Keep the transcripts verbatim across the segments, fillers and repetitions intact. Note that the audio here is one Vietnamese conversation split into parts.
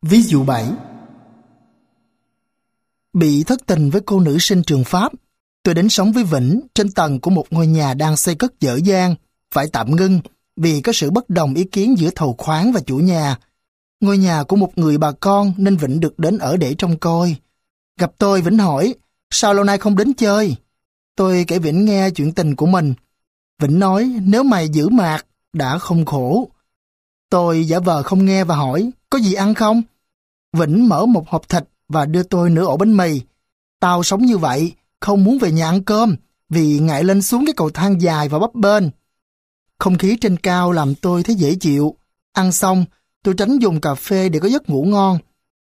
Ví dụ bảy. Bị thất tình với cô nữ sinh trường Pháp, tôi đến sống với Vĩnh trên tầng của một ngôi nhà đang xây cất dở dang, phải tạm ngưng vì có sự bất đồng ý kiến giữa thầu khoán và chủ nhà. Ngôi nhà của một người bà con nên Vĩnh được đến ở để trông coi. Gặp tôi, Vĩnh hỏi, sao lâu nay không đến chơi? Tôi kể Vĩnh nghe chuyện tình của mình. Vĩnh nói, nếu mày giữ mạt, đã không khổ. Tôi giả vờ không nghe và hỏi, có gì ăn không? Vĩnh mở một hộp thịt và đưa tôi nửa ổ bánh mì. Tao sống như vậy, không muốn về nhà ăn cơm, vì ngại lên xuống cái cầu thang dài và bấp bênh. Không khí trên cao làm tôi thấy dễ chịu. Ăn xong, tôi tránh dùng cà phê để có giấc ngủ ngon.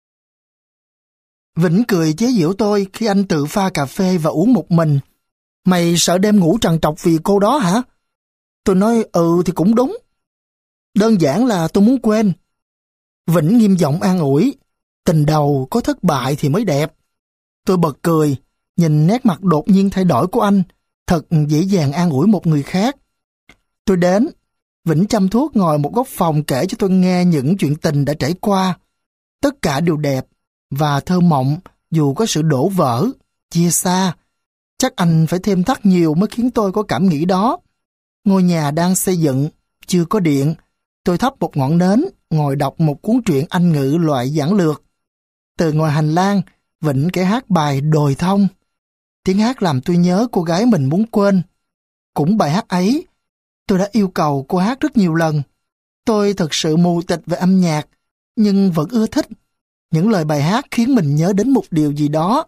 Vĩnh cười chế giễu tôi khi anh tự pha cà phê và uống một mình. Mày sợ đêm ngủ trằn trọc vì cô đó hả? Tôi nói ừ thì cũng đúng. Đơn giản là tôi muốn quên. Vĩnh nghiêm giọng an ủi. Tình đầu có thất bại thì mới đẹp. Tôi bật cười, nhìn nét mặt đột nhiên thay đổi của anh, thật dễ dàng an ủi một người khác. Tôi đến, Vĩnh chăm thuốc ngồi một góc phòng kể cho tôi nghe những chuyện tình đã trải qua. Tất cả đều đẹp và thơ mộng dù có sự đổ vỡ, chia xa. Chắc anh phải thêm thắt nhiều mới khiến tôi có cảm nghĩ đó. Ngôi nhà đang xây dựng, chưa có điện. Tôi thắp một ngọn nến, ngồi đọc một cuốn truyện Anh ngữ loại giản lược. Từ ngoài hành lang, Vĩnh kể hát bài Đồi Thông. Tiếng hát làm tôi nhớ cô gái mình muốn quên. Cũng bài hát ấy, tôi đã yêu cầu cô hát rất nhiều lần. Tôi thật sự mù tịt về âm nhạc, nhưng vẫn ưa thích. Những lời bài hát khiến mình nhớ đến một điều gì đó.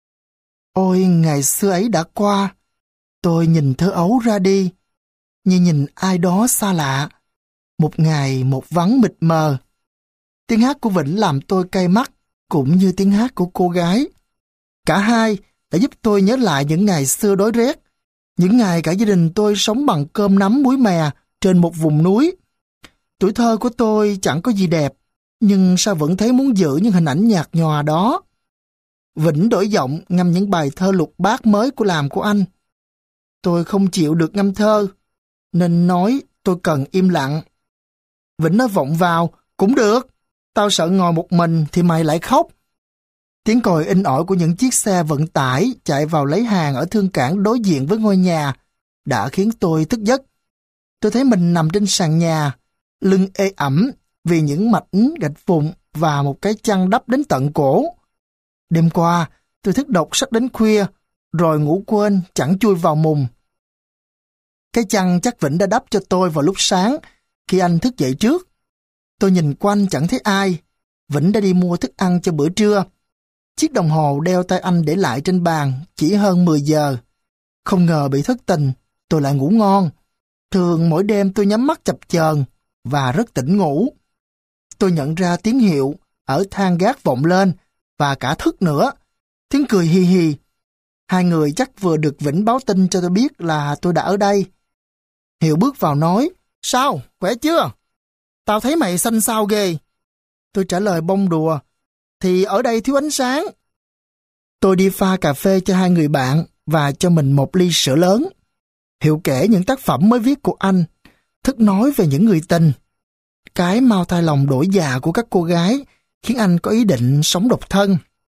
Ôi, ngày xưa ấy đã qua. Tôi nhìn thơ ấu ra đi, như nhìn ai đó xa lạ. Một ngày một vắng mịt mờ. Tiếng hát của Vĩnh làm tôi cay mắt, cũng như tiếng hát của cô gái. Cả hai đã giúp tôi nhớ lại những ngày xưa đói rét, những ngày cả gia đình tôi sống bằng cơm nắm muối mè trên một vùng núi. Tuổi thơ của tôi chẳng có gì đẹp, nhưng sao vẫn thấy muốn giữ những hình ảnh nhạt nhòa đó. Vĩnh đổi giọng ngâm những bài thơ lục bát mới của làm của anh. Tôi không chịu được ngâm thơ, nên nói tôi cần im lặng. Vĩnh nói vọng vào, cũng được, tao sợ ngồi một mình thì mày lại khóc. Tiếng còi inh ỏi của những chiếc xe vận tải chạy vào lấy hàng ở thương cảng đối diện với ngôi nhà đã khiến tôi thức giấc. Tôi thấy mình nằm trên sàn nhà, lưng ê ẩm vì những mảnh gạch vụn và một cái chăn đắp đến tận cổ. Đêm qua, tôi thức đọc sách đến khuya, rồi ngủ quên chẳng chui vào mùng. Cái chăn chắc Vĩnh đã đắp cho tôi vào lúc sáng khi anh thức dậy trước. Tôi nhìn quanh chẳng thấy ai. Vĩnh đã đi mua thức ăn cho bữa trưa. Chiếc đồng hồ đeo tay anh để lại trên bàn chỉ hơn mười giờ. Không ngờ bị thất tình, tôi lại ngủ ngon. Thường mỗi đêm tôi nhắm mắt chập chờn và rất tỉnh ngủ. Tôi nhận ra tiếng hiệu ở thang gác vọng lên và cả thức nữa. Tiếng cười hì hì. Hai người chắc vừa được Vĩnh báo tin cho tôi biết là tôi đã ở đây. Hiệu bước vào nói, sao, khỏe chưa? Tao thấy mày xanh xao ghê. Tôi trả lời bông đùa, thì ở đây thiếu ánh sáng. Tôi đi pha cà phê cho hai người bạn và cho mình một ly sữa lớn. Hiệu kể những tác phẩm mới viết của anh, thức nói về những người tình. Cái mau thay lòng đổi dạ của các cô gái khiến anh có ý định sống độc thân.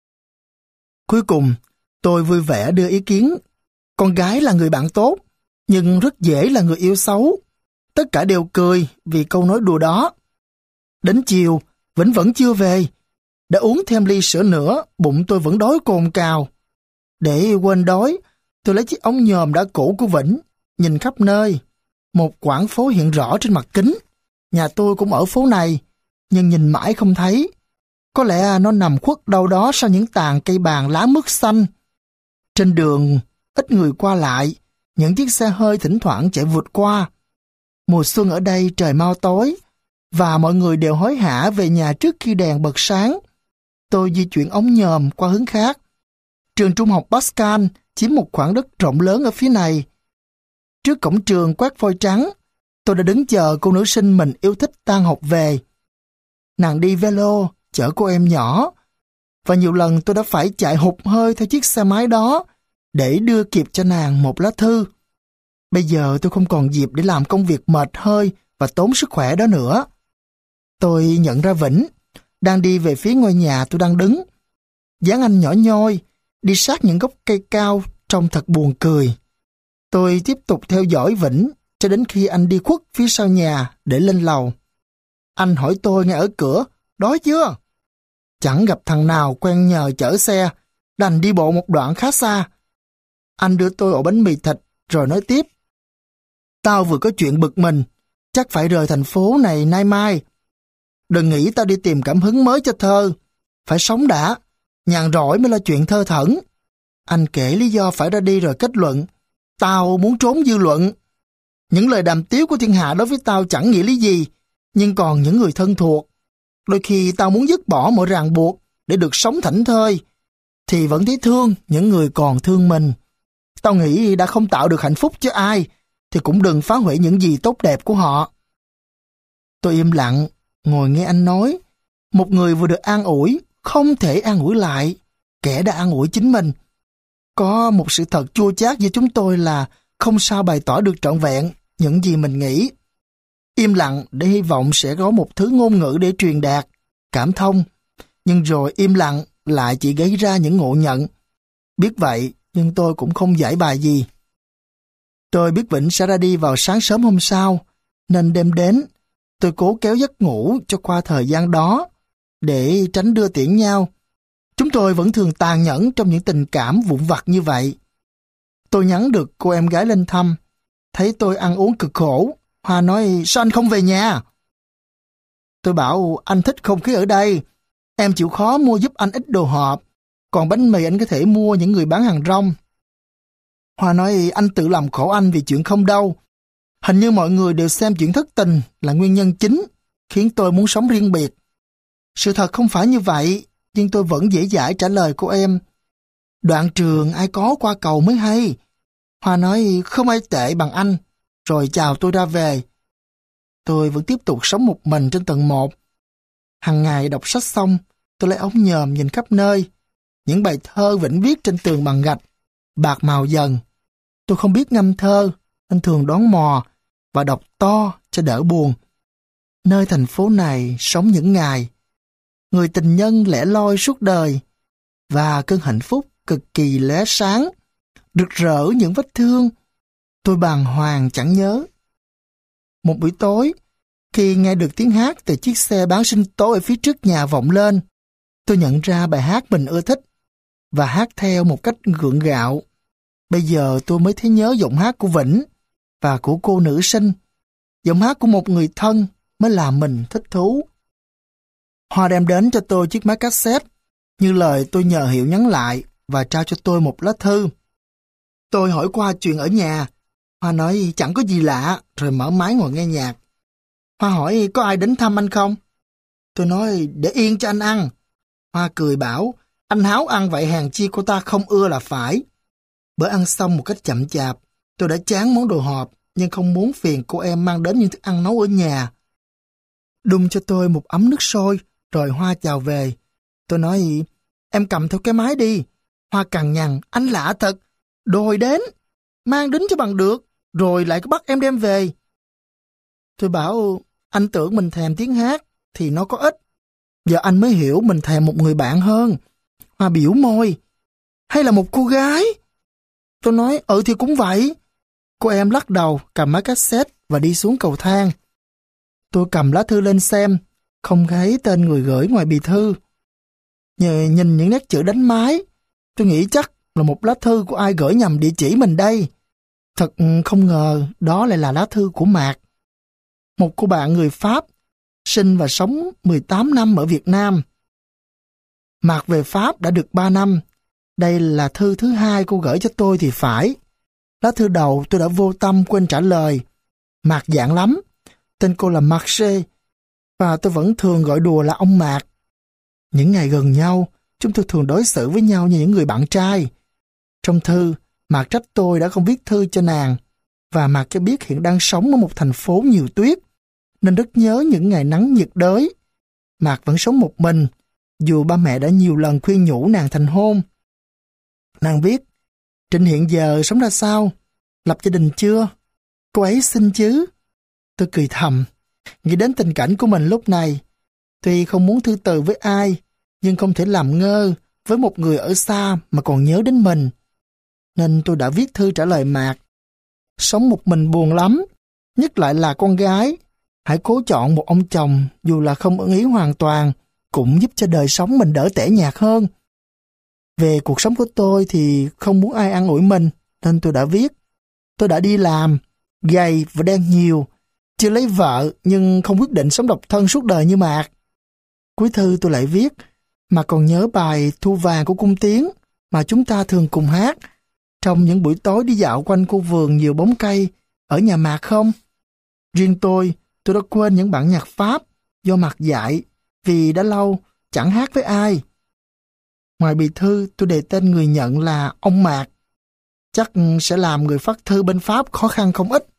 Cuối cùng, tôi vui vẻ đưa ý kiến. Con gái là người bạn tốt, nhưng rất dễ là người yêu xấu. Tất cả đều cười vì câu nói đùa đó. Đến chiều, Vĩnh vẫn chưa về. Đã uống thêm ly sữa nữa, bụng tôi vẫn đói cồn cào. Để quên đói, tôi lấy chiếc ống nhòm đã cũ của Vĩnh, nhìn khắp nơi. Một quảng phố hiện rõ trên mặt kính. Nhà tôi cũng ở phố này, nhưng nhìn mãi không thấy. Có lẽ nó nằm khuất đâu đó sau những tàn cây bàng lá mướt xanh. Trên đường, ít người qua lại, những chiếc xe hơi thỉnh thoảng chạy vụt qua. Mùa xuân ở đây trời mau tối, và mọi người đều hối hả về nhà trước khi đèn bật sáng. Tôi di chuyển ống nhòm qua hướng khác. Trường trung học Pascal chiếm một khoảng đất rộng lớn ở phía này. Trước cổng trường quát phôi trắng, tôi đã đứng chờ cô nữ sinh mình yêu thích tan học về. Nàng đi velo, chở cô em nhỏ, và nhiều lần tôi đã phải chạy hụt hơi theo chiếc xe máy đó để đưa kịp cho nàng một lá thư. Bây giờ tôi không còn dịp để làm công việc mệt hơi và tốn sức khỏe đó nữa. Tôi nhận ra Vĩnh. đang đi về phía ngôi nhà tôi đang đứng. Dáng anh nhỏ nhoi, đi sát những gốc cây cao trông thật buồn cười. Tôi tiếp tục theo dõi Vĩnh cho đến khi anh đi khuất phía sau nhà để lên lầu. Anh hỏi tôi ngay ở cửa, đói chưa? Chẳng gặp thằng nào quen nhờ chở xe, đành đi bộ một đoạn khá xa. Anh đưa tôi ổ bánh mì thịt rồi nói tiếp. Tao vừa có chuyện bực mình, chắc phải rời thành phố này nay mai. Đừng nghĩ tao đi tìm cảm hứng mới cho thơ. Phải sống đã, nhàn rỗi mới là chuyện thơ thẩn. Anh kể lý do phải ra đi rồi kết luận. Tao muốn trốn dư luận. Những lời đàm tiếu của thiên hạ đối với tao chẳng nghĩa lý gì, nhưng còn những người thân thuộc. Đôi khi tao muốn dứt bỏ mọi ràng buộc để được sống thảnh thơi, thì vẫn thấy thương những người còn thương mình. Tao nghĩ đã không tạo được hạnh phúc cho ai, thì cũng đừng phá hủy những gì tốt đẹp của họ. Tôi im lặng, ngồi nghe anh nói. Một người vừa được an ủi, không thể an ủi lại kẻ đã an ủi chính mình. Có một sự thật chua chát với chúng tôi là không sao bày tỏ được trọn vẹn những gì mình nghĩ. Im lặng để hy vọng sẽ có một thứ ngôn ngữ để truyền đạt, cảm thông. Nhưng rồi im lặng lại chỉ gây ra những ngộ nhận. Biết vậy, nhưng tôi cũng không giải bài gì. Tôi biết Vĩnh sẽ ra đi vào sáng sớm hôm sau, nên đêm đến, tôi cố kéo giấc ngủ cho qua thời gian đó, để tránh đưa tiễn nhau. Chúng tôi vẫn thường tàn nhẫn trong những tình cảm vụn vặt như vậy. Tôi nhắn được cô em gái lên thăm, thấy tôi ăn uống cực khổ. Hoa nói, sao anh không về nhà? Tôi bảo, anh thích không khí ở đây. Em chịu khó mua giúp anh ít đồ hộp, còn bánh mì anh có thể mua những người bán hàng rong. Hoa nói, anh tự làm khổ anh vì chuyện không đâu. Hình như mọi người đều xem chuyện thất tình là nguyên nhân chính, khiến tôi muốn sống riêng biệt. Sự thật không phải như vậy, nhưng tôi vẫn dễ dãi trả lời cô em. Đoạn trường ai có qua cầu mới hay. Hoa nói, không ai tệ bằng anh, rồi chào tôi ra về. Tôi vẫn tiếp tục sống một mình trên tầng một. Hằng ngày đọc sách xong, tôi lấy ống nhòm nhìn khắp nơi. Những bài thơ Vĩnh viết trên tường bằng gạch, bạc màu dần. Tôi không biết ngâm thơ, nên thường đón mò và đọc to cho đỡ buồn. Nơi thành phố này sống những ngày, người tình nhân lẻ loi suốt đời, và cơn hạnh phúc cực kỳ lóe sáng, rực rỡ những vết thương. Tôi bàng hoàng chẳng nhớ. Một buổi tối, khi nghe được tiếng hát từ chiếc xe bán sinh tố ở phía trước nhà vọng lên, tôi nhận ra bài hát mình ưa thích và hát theo một cách gượng gạo. Bây giờ tôi mới thấy nhớ giọng hát của Vĩnh và của cô nữ sinh. Giọng hát của một người thân mới làm mình thích thú. Hoa đem đến cho tôi chiếc máy cassette, như lời tôi nhờ Hiệu nhắn lại, và trao cho tôi một lá thư. Tôi hỏi qua chuyện ở nhà. Hoa nói chẳng có gì lạ, rồi mở máy ngồi nghe nhạc. Hoa hỏi có ai đến thăm anh không? Tôi nói để yên cho anh ăn. Hoa cười bảo, anh háo ăn vậy hèn chi cô ta không ưa là phải. Bữa ăn xong một cách chậm chạp, tôi đã chán món đồ hộp, nhưng không muốn phiền cô em mang đến những thức ăn nấu ở nhà. Đun cho tôi một ấm nước sôi, rồi Hoa chào về. Tôi nói, em cầm theo cái máy đi. Hoa cằn nhằn, anh lạ thật, đồ hồi đến, mang đến cho bằng được, rồi lại có bắt em đem về. Tôi bảo, anh tưởng mình thèm tiếng hát, thì nó có ích. Giờ anh mới hiểu mình thèm một người bạn hơn. Hoa biểu môi, hay là một cô gái? Tôi nói, ừ thì cũng vậy. Cô em lắc đầu, cầm máy cassette và đi xuống cầu thang. Tôi cầm lá thư lên xem, không thấy tên người gửi ngoài bì thư. Nhờ nhìn những nét chữ đánh máy, tôi nghĩ chắc là một lá thư của ai gửi nhầm địa chỉ mình đây. Thật không ngờ đó lại là lá thư của Mạc. Một cô bạn người Pháp, sinh và sống mười tám năm ở Việt Nam. Mạc về Pháp đã được ba năm. Đây là thư thứ hai cô gửi cho tôi thì phải. Lá thư đầu tôi đã vô tâm quên trả lời. Mạc dạng lắm. Tên cô là Marche, và tôi vẫn thường gọi đùa là ông Mạc. Những ngày gần nhau, chúng tôi thường đối xử với nhau như những người bạn trai. Trong thư, Mạc trách tôi đã không viết thư cho nàng, và Mạc cho biết hiện đang sống ở một thành phố nhiều tuyết, nên rất nhớ những ngày nắng nhiệt đới. Mạc vẫn sống một mình, dù ba mẹ đã nhiều lần khuyên nhủ nàng thành hôn. Nàng viết, Trinh hiện giờ sống ra sao? Lập gia đình chưa? Cô ấy xinh chứ? Tôi cười thầm, nghĩ đến tình cảnh của mình lúc này. Tuy không muốn thư từ với ai, nhưng không thể làm ngơ với một người ở xa mà còn nhớ đến mình. Nên tôi đã viết thư trả lời Mạc. Sống một mình buồn lắm, nhất lại là con gái. Hãy cố chọn một ông chồng dù là không ưng ý hoàn toàn, cũng giúp cho đời sống mình đỡ tẻ nhạt hơn. Về cuộc sống của tôi thì không muốn ai an ủi mình, nên tôi đã viết. Tôi đã đi làm, gầy và đen nhiều, chưa lấy vợ nhưng không quyết định sống độc thân suốt đời như Mạc. Cuối thư tôi lại viết, mà còn nhớ bài Thu Vàng của Cung Tiến mà chúng ta thường cùng hát trong những buổi tối đi dạo quanh khu vườn nhiều bóng cây ở nhà Mạc không? Riêng tôi, tôi đã quên những bản nhạc Pháp do Mạc dạy vì đã lâu chẳng hát với ai. Ngoài bì thư, tôi đề tên người nhận là ông Mạc. Chắc sẽ làm người phát thư bên Pháp khó khăn không ít.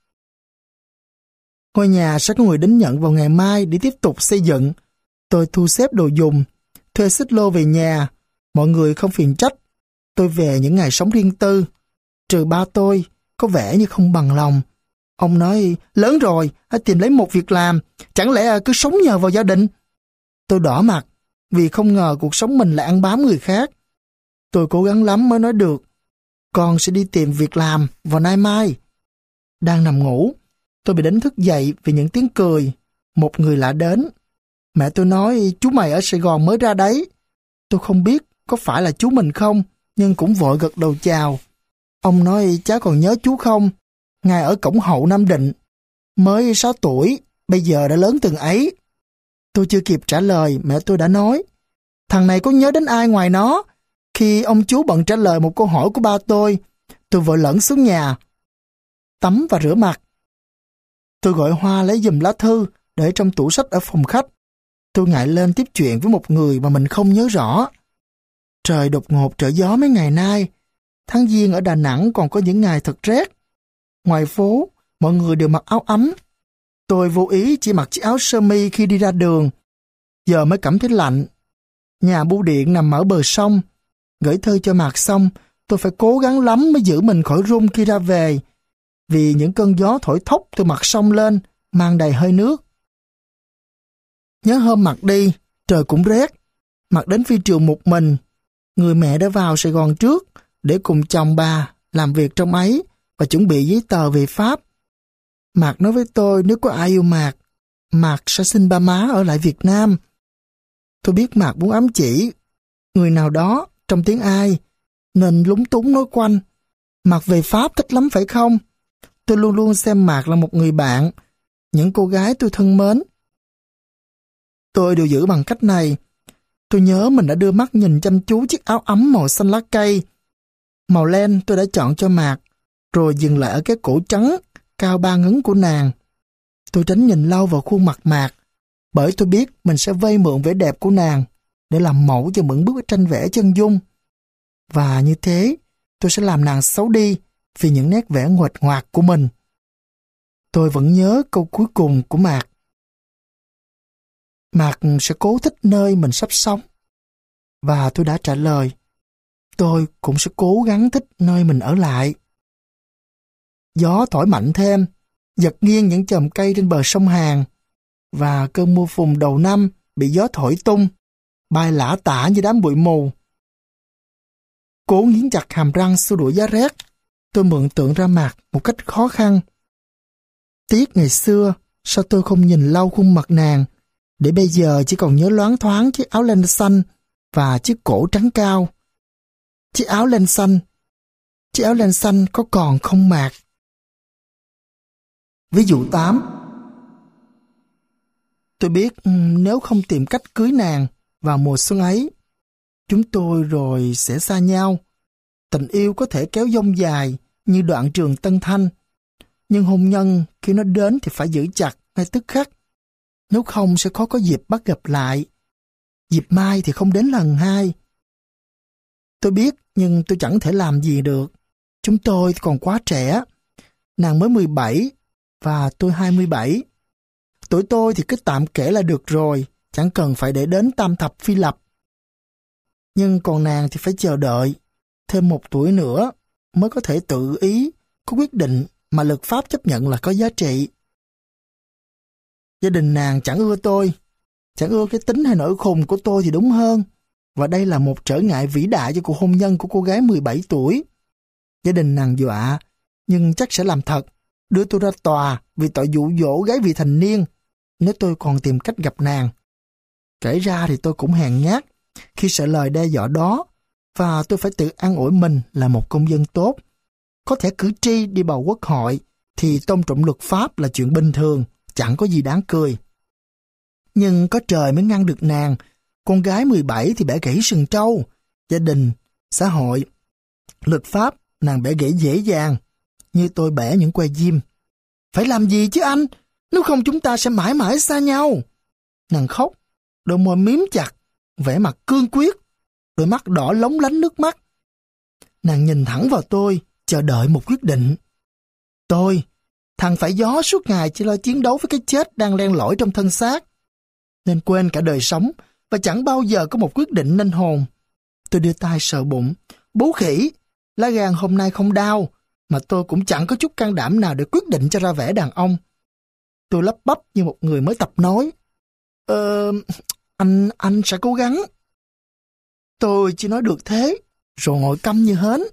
Ngôi nhà sẽ có người đến nhận vào ngày mai để tiếp tục xây dựng. Tôi thu xếp đồ dùng, thuê xích lô về nhà. Mọi người không phiền trách. Tôi về những ngày sống riêng tư. Trừ ba tôi, có vẻ như không bằng lòng. Ông nói, lớn rồi, hãy tìm lấy một việc làm. Chẳng lẽ cứ sống nhờ vào gia đình? Tôi đỏ mặt, vì không ngờ cuộc sống mình lại ăn bám người khác. Tôi cố gắng lắm mới nói được. Con sẽ đi tìm việc làm vào nay mai. Đang nằm ngủ, tôi bị đánh thức dậy vì những tiếng cười. Một người lạ đến. Mẹ tôi nói, chú mày ở Sài Gòn mới ra đấy. Tôi không biết có phải là chú mình không, nhưng cũng vội gật đầu chào. Ông nói, cháu còn nhớ chú không? Ngài ở cổng hậu Nam Định. Mới sáu tuổi, bây giờ đã lớn từng ấy. Tôi chưa kịp trả lời, mẹ tôi đã nói, thằng này có nhớ đến ai ngoài nó? Khi ông chú bận trả lời một câu hỏi của ba tôi, tôi vội lẫn xuống nhà, tắm và rửa mặt. Tôi gọi Hoa lấy giùm lá thư để trong tủ sách ở phòng khách. Tôi ngại lên tiếp chuyện với một người mà mình không nhớ rõ. Trời đột ngột trở gió mấy ngày nay. Tháng Giêng ở Đà Nẵng còn có những ngày thật rét. Ngoài phố, mọi người đều mặc áo ấm. Tôi vô ý chỉ mặc chiếc áo sơ mi khi đi ra đường. Giờ mới cảm thấy lạnh. Nhà bưu điện nằm ở bờ sông. Gửi thư cho Mạc xong, tôi phải cố gắng lắm mới giữ mình khỏi run khi ra về. Vì những cơn gió thổi thốc từ mặt sông lên, mang đầy hơi nước. Nhớ hôm Mạc đi, trời cũng rét. Mạc đến phi trường một mình. Người mẹ đã vào Sài Gòn trước để cùng chồng bà làm việc trong ấy và chuẩn bị giấy tờ về Pháp. Mạc nói với tôi nếu có ai yêu Mạc, Mạc sẽ xin ba má ở lại Việt Nam. Tôi biết Mạc muốn ám chỉ người nào đó trong tiếng Ai, nên lúng túng nói quanh. Mạc về Pháp thích lắm phải không? Tôi luôn luôn xem Mạc là một người bạn, những cô gái tôi thân mến. Tôi đều giữ bằng cách này. Tôi nhớ mình đã đưa mắt nhìn chăm chú chiếc áo ấm màu xanh lá cây. Màu len tôi đã chọn cho Mạc, rồi dừng lại ở cái cổ trắng, cao ba ngấn của nàng. Tôi tránh nhìn lâu vào khuôn mặt Mạc, bởi tôi biết mình sẽ vay mượn vẻ đẹp của nàng để làm mẫu cho những bức tranh vẽ chân dung. Và như thế, tôi sẽ làm nàng xấu đi vì những nét vẽ nguệch ngoạc của mình. Tôi vẫn nhớ câu cuối cùng của Mạc. Mạc sẽ cố thích nơi mình sắp sống. Và tôi đã trả lời, tôi cũng sẽ cố gắng thích nơi mình ở lại. Gió thổi mạnh thêm, giật nghiêng những chòm cây trên bờ sông Hàn, và cơn mưa phùn đầu năm bị gió thổi tung, bay lả tả như đám bụi mù. Cố nghiến chặt hàm răng xua đuổi giá rét, tôi mượn tượng ra Mạc một cách khó khăn. Tiếc ngày xưa, sao tôi không nhìn lâu khuôn mặt nàng, để bây giờ chỉ còn nhớ loáng thoáng chiếc áo len xanh và chiếc cổ trắng cao. Chiếc áo len xanh, chiếc áo len xanh có còn không Mạc? Ví dụ tám. Tôi biết nếu không tìm cách cưới nàng vào mùa xuân ấy, chúng tôi rồi sẽ xa nhau. Tình yêu có thể kéo dông dài như đoạn trường Tân Thanh, nhưng hôn nhân khi nó đến thì phải giữ chặt ngay tức khắc. Nếu không sẽ khó có dịp bắt gặp lại. Dịp mai thì không đến lần hai. Tôi biết, nhưng tôi chẳng thể làm gì được. Chúng tôi còn quá trẻ. Nàng mới mười bảy và tôi hai mươi bảy. Tuổi tôi thì cứ tạm kể là được rồi, chẳng cần phải để đến tam thập phi lập. Nhưng còn nàng thì phải chờ đợi thêm một tuổi nữa mới có thể tự ý có quyết định mà luật pháp chấp nhận là có giá trị. Gia đình nàng chẳng ưa tôi. Chẳng ưa cái tính hay nỗi khùng của tôi thì đúng hơn. Và đây là một trở ngại vĩ đại cho cuộc hôn nhân của cô gái mười bảy tuổi. Gia đình nàng dọa, nhưng chắc sẽ làm thật, đưa tôi ra tòa vì tội dụ dỗ gái vị thành niên, nếu tôi còn tìm cách gặp nàng. Kể ra thì tôi cũng hèn nhát khi sợ lời đe dọa đó, và tôi phải tự an ủi mình là một công dân tốt. Có thể cử tri đi bầu quốc hội thì tôn trọng luật pháp là chuyện bình thường, chẳng có gì đáng cười. Nhưng có trời mới ngăn được nàng. Con gái mười bảy thì bẻ gãy sừng trâu. Gia đình, xã hội, luật pháp, nàng bẻ gãy dễ dàng, như tôi bẻ những que diêm. Phải làm gì chứ anh? Nếu không chúng ta sẽ mãi mãi xa nhau. Nàng khóc, đôi môi miếm chặt, vẻ mặt cương quyết, đôi mắt đỏ lóng lánh nước mắt. Nàng nhìn thẳng vào tôi, chờ đợi một quyết định. Tôi, thằng phải gió suốt ngày chỉ lo chiến đấu với cái chết đang len lỏi trong thân xác, nên quên cả đời sống và chẳng bao giờ có một quyết định nên hồn. Tôi đưa tay sờ bụng. Bố khỉ, lá gan hôm nay không đau, mà tôi cũng chẳng có chút can đảm nào để quyết định cho ra vẻ đàn ông. Tôi lắp bắp như một người mới tập nói. Ờ, anh, anh sẽ cố gắng. Tôi chỉ nói được thế, rồi ngồi câm như hến.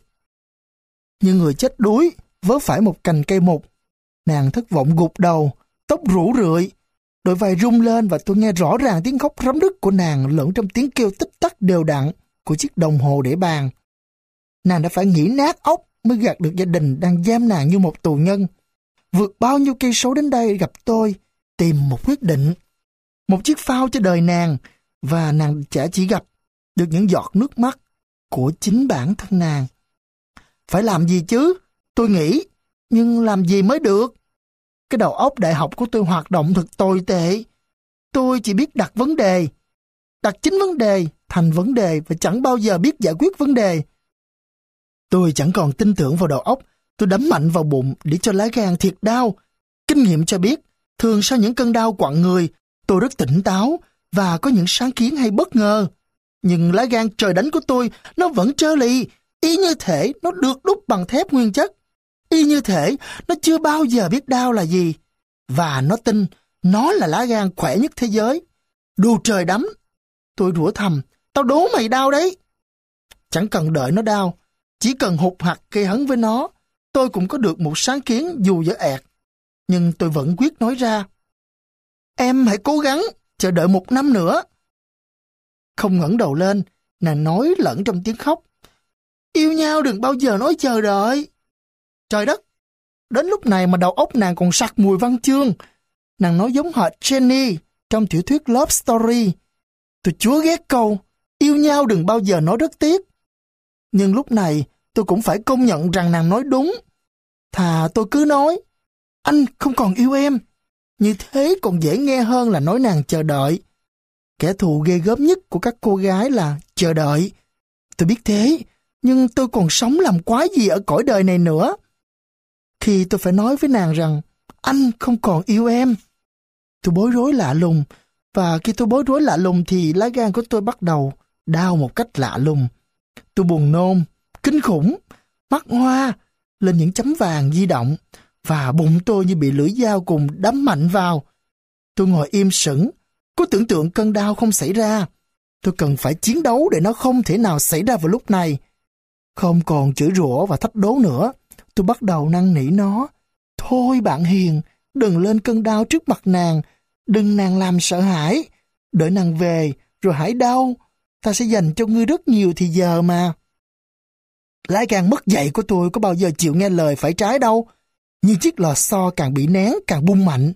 Như người chết đuối, vớ phải một cành cây mục. Nàng thất vọng gục đầu, tóc rủ rượi, đôi vai rung lên và tôi nghe rõ ràng tiếng khóc rấm rứt của nàng lẫn trong tiếng kêu tích tắc đều đặn của chiếc đồng hồ để bàn. Nàng đã phải nghĩ nát óc mới gạt được gia đình đang giam nàng như một tù nhân. Vượt bao nhiêu cây số đến đây gặp tôi, tìm một quyết định. Một chiếc phao cho đời nàng, và nàng chả chỉ gặp được những giọt nước mắt của chính bản thân nàng. Phải làm gì chứ? Tôi nghĩ, nhưng làm gì mới được? Cái đầu óc đại học của tôi hoạt động thật tồi tệ. Tôi chỉ biết đặt vấn đề, đặt chính vấn đề thành vấn đề và chẳng bao giờ biết giải quyết vấn đề. Tôi chẳng còn tin tưởng vào đầu óc, tôi đấm mạnh vào bụng để cho lá gan thiệt đau. Kinh nghiệm cho biết, thường sau những cơn đau quặn người, tôi rất tỉnh táo và có những sáng kiến hay bất ngờ. Nhưng lá gan trời đánh của tôi, nó vẫn trơ lì, y như thể nó được đúc bằng thép nguyên chất. Y như thể nó chưa bao giờ biết đau là gì. Và nó tin nó là lá gan khỏe nhất thế giới. Đù trời đắm. Tôi rủa thầm, tao đố mày đau đấy. Chẳng cần đợi nó đau, chỉ cần hụt hặc gây hấn với nó, tôi cũng có được một sáng kiến dù dở ẹt. Nhưng tôi vẫn quyết nói ra. Em hãy cố gắng, chờ đợi một năm nữa. Không ngẩng đầu lên, nàng nói lẫn trong tiếng khóc. Yêu nhau đừng bao giờ nói chờ đợi. Trời đất, đến lúc này mà đầu óc nàng còn sặc mùi văn chương. Nàng nói giống hệt Jenny trong tiểu thuyết Love Story. Tôi chúa ghét câu, yêu nhau đừng bao giờ nói rất tiếc. Nhưng lúc này tôi cũng phải công nhận rằng nàng nói đúng. Thà tôi cứ nói, anh không còn yêu em. Như thế còn dễ nghe hơn là nói nàng chờ đợi. Kẻ thù ghê gớm nhất của các cô gái là chờ đợi. Tôi biết thế, nhưng tôi còn sống làm quái gì ở cõi đời này nữa. Khi tôi phải nói với nàng rằng anh không còn yêu em, tôi bối rối lạ lùng, và khi tôi bối rối lạ lùng thì lá gan của tôi bắt đầu đau một cách lạ lùng. Tôi buồn nôn, kinh khủng, mắt hoa lên những chấm vàng di động, và bụng tôi như bị lưỡi dao cùng đấm mạnh vào. Tôi ngồi im sững, cố tưởng tượng cơn đau không xảy ra. Tôi cần phải chiến đấu để nó không thể nào xảy ra vào lúc này. Không còn chửi rủa và thách đố nữa, tôi bắt đầu năn nỉ nó. Thôi bạn hiền, đừng lên cơn đau trước mặt nàng, đừng nàng làm sợ hãi. Đợi nàng về, rồi hãy đau, ta sẽ dành cho ngươi rất nhiều thì giờ mà. Lá gan mất dạy của tôi có bao giờ chịu nghe lời phải trái đâu. Nhưng chiếc lò xo càng bị nén càng bung mạnh.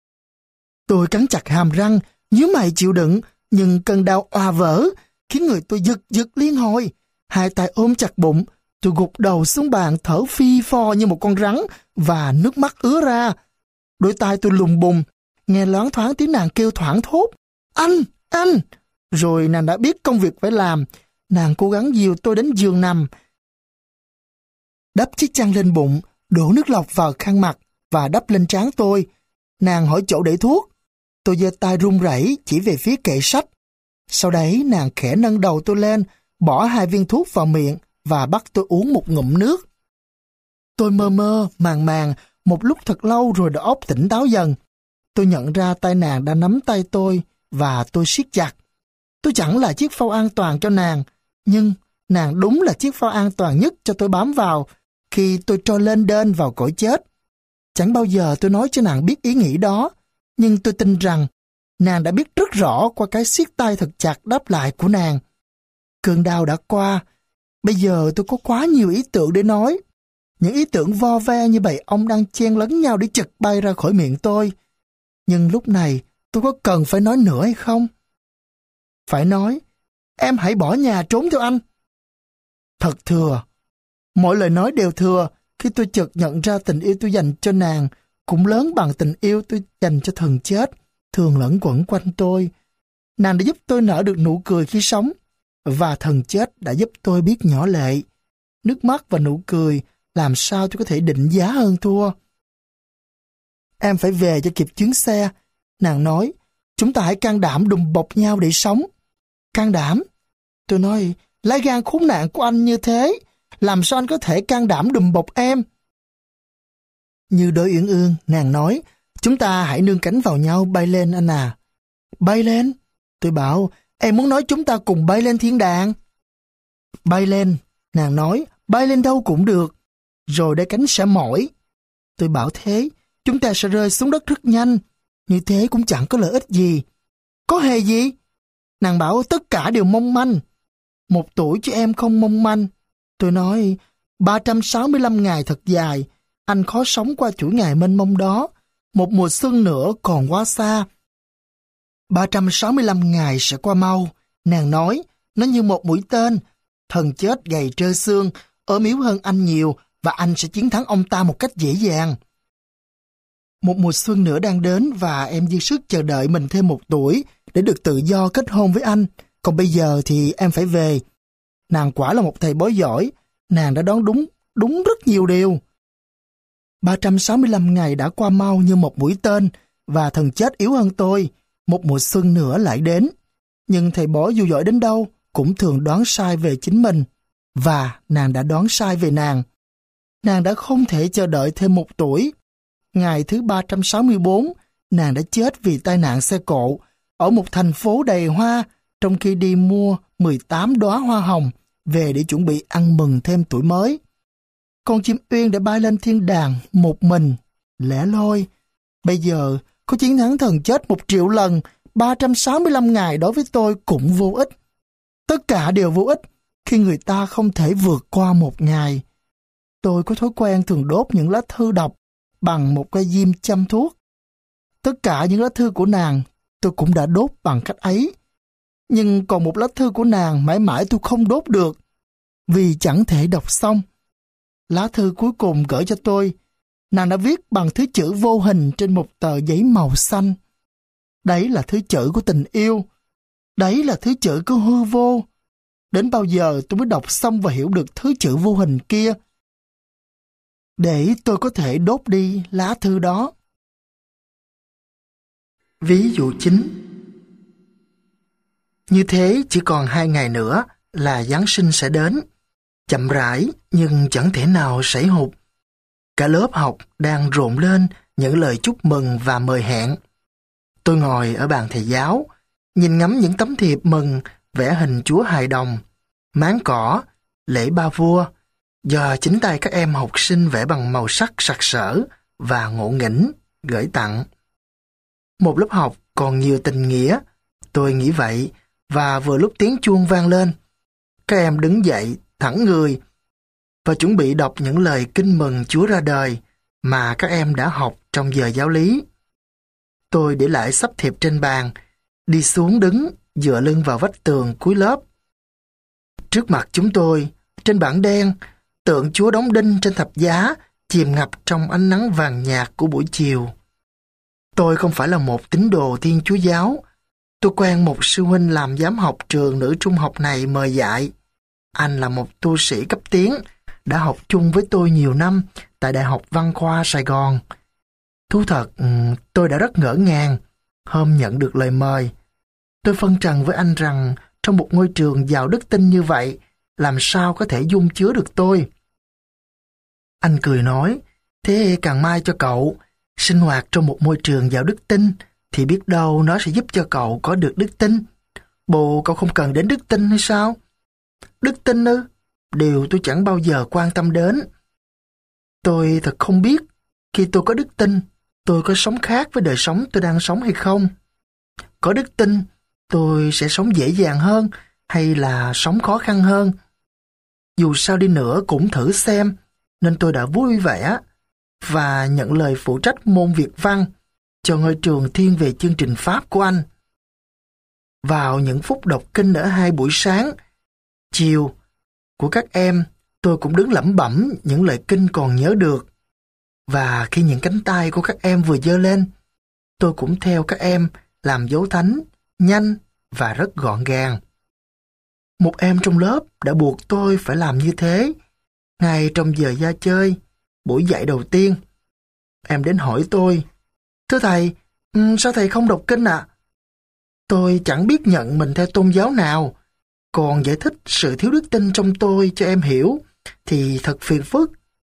Tôi cắn chặt hàm răng, nhíu mày chịu đựng, nhưng cơn đau òa vỡ, khiến người tôi giật giật liên hồi. Hai tay ôm chặt bụng, tôi gục đầu xuống bàn thở phi phò như một con rắn và nước mắt ứa ra. Đôi tai tôi lùng bùng, nghe loáng thoáng tiếng nàng kêu thoảng thốt. Anh, anh! Rồi nàng đã biết công việc phải làm. Nàng cố gắng dìu tôi đến giường nằm, đắp chiếc chăn lên bụng, đổ nước lọc vào khăn mặt và đắp lên trán tôi. Nàng hỏi chỗ để thuốc. Tôi giơ tay run rẩy chỉ về phía kệ sách. Sau đấy nàng khẽ nâng đầu tôi lên, bỏ hai viên thuốc vào miệng và bắt tôi uống một ngụm nước. Tôi mơ mơ, màng màng, một lúc thật lâu rồi đầu óc tỉnh táo dần. Tôi nhận ra tay nàng đã nắm tay tôi và tôi siết chặt. Tôi chẳng là chiếc phao an toàn cho nàng, nhưng nàng đúng là chiếc phao an toàn nhất cho tôi bám vào khi tôi trôi lên đên vào cõi chết. Chẳng bao giờ tôi nói cho nàng biết ý nghĩ đó, nhưng tôi tin rằng nàng đã biết rất rõ qua cái siết tay thật chặt đáp lại của nàng. Cơn đau đã qua, bây giờ tôi có quá nhiều ý tưởng để nói. Những ý tưởng vo ve như bầy ong đang chen lấn nhau để chực bay ra khỏi miệng tôi. Nhưng lúc này tôi có cần phải nói nữa hay không? Phải nói, em hãy bỏ nhà trốn theo anh. Thật thừa. Mỗi lời nói đều thừa khi tôi chợt nhận ra tình yêu tôi dành cho nàng cũng lớn bằng tình yêu tôi dành cho thần chết, thường lẫn quẩn quanh tôi. Nàng đã giúp tôi nở được nụ cười khi sống, và thần chết đã giúp tôi biết nhỏ lệ. Nước mắt và nụ cười làm sao tôi có thể định giá hơn thua. Em phải về cho kịp chuyến xe. Nàng nói, chúng ta hãy can đảm đùm bọc nhau để sống. Can đảm? Tôi nói, lá gan khốn nạn của anh như thế, làm sao anh có thể can đảm đùm bọc em? Như đôi uyên ương, nàng nói, chúng ta hãy nương cánh vào nhau bay lên anh à. Bay lên? Tôi bảo, em muốn nói chúng ta cùng bay lên thiên đàng. Bay lên, nàng nói, bay lên đâu cũng được, rồi đôi cánh sẽ mỏi. Tôi bảo thế, chúng ta sẽ rơi xuống đất rất nhanh, như thế cũng chẳng có lợi ích gì. Có hề gì? Nàng bảo tất cả đều mong manh. Một tuổi chứ em không mong manh. Tôi nói, ba trăm sáu mươi lăm ngày thật dài, anh khó sống qua chuỗi ngày mênh mông đó. Một mùa xuân nữa còn quá xa. ba trăm sáu mươi lăm ngày sẽ qua mau. Nàng nói, nó như một mũi tên. Thần chết gầy trơ xương, ốm yếu hơn anh nhiều, và anh sẽ chiến thắng ông ta một cách dễ dàng. Một mùa xuân nữa đang đến và em dư sức chờ đợi mình thêm một tuổi để được tự do kết hôn với anh. Còn bây giờ thì em phải về. Nàng quả là một thầy bói giỏi. Nàng đã đoán đúng, đúng rất nhiều điều. ba trăm sáu mươi lăm ngày đã qua mau như một mũi tên và thần chết yếu hơn tôi. Một mùa xuân nữa lại đến. Nhưng thầy bói dù giỏi đến đâu cũng thường đoán sai về chính mình. Và nàng đã đoán sai về nàng. Nàng đã không thể chờ đợi thêm một tuổi. Ngày thứ ba trăm sáu mươi bốn, nàng đã chết vì tai nạn xe cộ ở một thành phố đầy hoa, trong khi đi mua mười tám đóa hoa hồng về để chuẩn bị ăn mừng thêm tuổi mới. Con chim uyên đã bay lên thiên đàng một mình, lẻ loi. Bây giờ, có chiến thắng thần chết một triệu lần, ba trăm sáu mươi lăm ngày đối với tôi cũng vô ích. Tất cả đều vô ích khi người ta không thể vượt qua một ngày. Tôi có thói quen thường đốt những lá thư độc bằng một cây diêm châm thuốc. Tất cả những lá thư của nàng tôi cũng đã đốt bằng cách ấy. Nhưng còn một lá thư của nàng mãi mãi tôi không đốt được, vì chẳng thể đọc xong. Lá thư cuối cùng gửi cho tôi, nàng đã viết bằng thứ chữ vô hình trên một tờ giấy màu xanh. Đấy là thứ chữ của tình yêu. Đấy là thứ chữ của hư vô. Đến bao giờ tôi mới đọc xong và hiểu được thứ chữ vô hình kia, để tôi có thể đốt đi lá thư đó. Ví dụ chính. Như thế chỉ còn hai ngày nữa là Giáng sinh sẽ đến. Chậm rãi nhưng chẳng thể nào sảy hụt. Cả lớp học đang rộn lên những lời chúc mừng và mời hẹn. Tôi ngồi ở bàn thầy giáo, nhìn ngắm những tấm thiệp mừng vẽ hình Chúa hài đồng, máng cỏ, lễ ba vua, do chính tay các em học sinh vẽ bằng màu sắc sặc sỡ và ngộ nghĩnh gửi tặng. Một lớp học còn nhiều tình nghĩa, tôi nghĩ vậy, và vừa lúc tiếng chuông vang lên, các em đứng dậy thẳng người và chuẩn bị đọc những lời kinh mừng Chúa ra đời mà các em đã học trong giờ giáo lý. Tôi để lại sắp thiệp trên bàn, đi xuống đứng dựa lưng vào vách tường cuối lớp. Trước mặt chúng tôi, trên bảng đen, tượng Chúa đóng đinh trên thập giá chìm ngập trong ánh nắng vàng nhạt của buổi chiều. Tôi không phải là một tín đồ Thiên Chúa giáo. Tôi quen một sư huynh làm giám học trường nữ trung học này mời dạy. Anh là một tu sĩ cấp tiến, đã học chung với tôi nhiều năm tại Đại học Văn khoa Sài Gòn. Thú thật, tôi đã rất ngỡ ngàng hôm nhận được lời mời. Tôi phân trần với anh rằng trong một ngôi trường giàu đức tin như vậy, làm sao có thể dung chứa được tôi. Anh cười nói, thế càng may cho cậu, sinh hoạt trong một môi trường giàu đức tin thì biết đâu nó sẽ giúp cho cậu có được đức tin. Bộ cậu không cần đến đức tin hay sao? Đức tin ư? Điều tôi chẳng bao giờ quan tâm đến. Tôi thật không biết khi tôi có đức tin, tôi có sống khác với đời sống tôi đang sống hay không. Có đức tin, tôi sẽ sống dễ dàng hơn hay là sống khó khăn hơn. Dù sao đi nữa cũng thử xem, nên tôi đã vui vẻ và nhận lời phụ trách môn Việt văn cho ngôi trường thiên về chương trình Pháp của anh. Vào những phút đọc kinh ở hai buổi sáng, chiều của các em, tôi cũng đứng lẩm bẩm những lời kinh còn nhớ được. Và khi những cánh tay của các em vừa giơ lên, tôi cũng theo các em làm dấu thánh, nhanh và rất gọn gàng. Một em trong lớp đã buộc tôi phải làm như thế, ngay trong giờ ra chơi, buổi dạy đầu tiên. Em đến hỏi tôi, thưa thầy, sao thầy không đọc kinh ạ? À? Tôi chẳng biết nhận mình theo tôn giáo nào, còn giải thích sự thiếu đức tin trong tôi cho em hiểu thì thật phiền phức.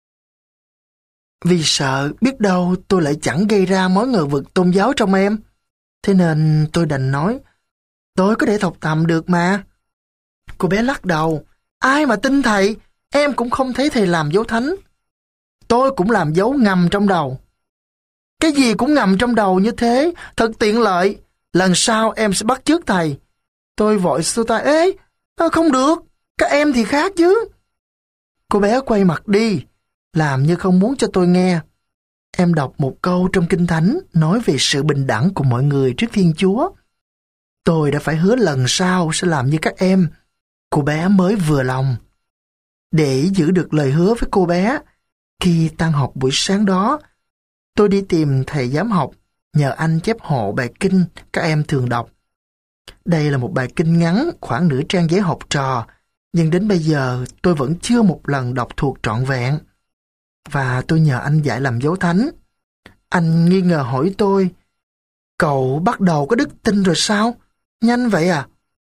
Vì sợ biết đâu tôi lại chẳng gây ra mối ngờ vực tôn giáo trong em. Thế nên tôi đành nói, tôi có thể học thầm được mà. Cô bé lắc đầu, ai mà tin thầy, em cũng không thấy thầy làm dấu thánh. Tôi cũng làm dấu ngầm trong đầu. Cái gì cũng ngầm trong đầu như thế, thật tiện lợi. Lần sau em sẽ bắt chước thầy. Tôi vội xua tay, ê, không được, các em thì khác chứ. Cô bé quay mặt đi, làm như không muốn cho tôi nghe. Em đọc một câu trong Kinh Thánh nói về sự bình đẳng của mọi người trước Thiên Chúa. Tôi đã phải hứa lần sau sẽ làm như các em. Cô bé mới vừa lòng. Để giữ được lời hứa với cô bé, khi tan học buổi sáng đó, tôi đi tìm thầy giám học nhờ anh chép hộ bài kinh các em thường đọc. Đây là một bài kinh ngắn khoảng nửa trang giấy học trò, nhưng đến bây giờ tôi vẫn chưa một lần đọc thuộc trọn vẹn. Và tôi nhờ anh dạy làm dấu thánh. Anh nghi ngờ hỏi tôi, cậu bắt đầu có đức tin rồi sao? Nhanh vậy à?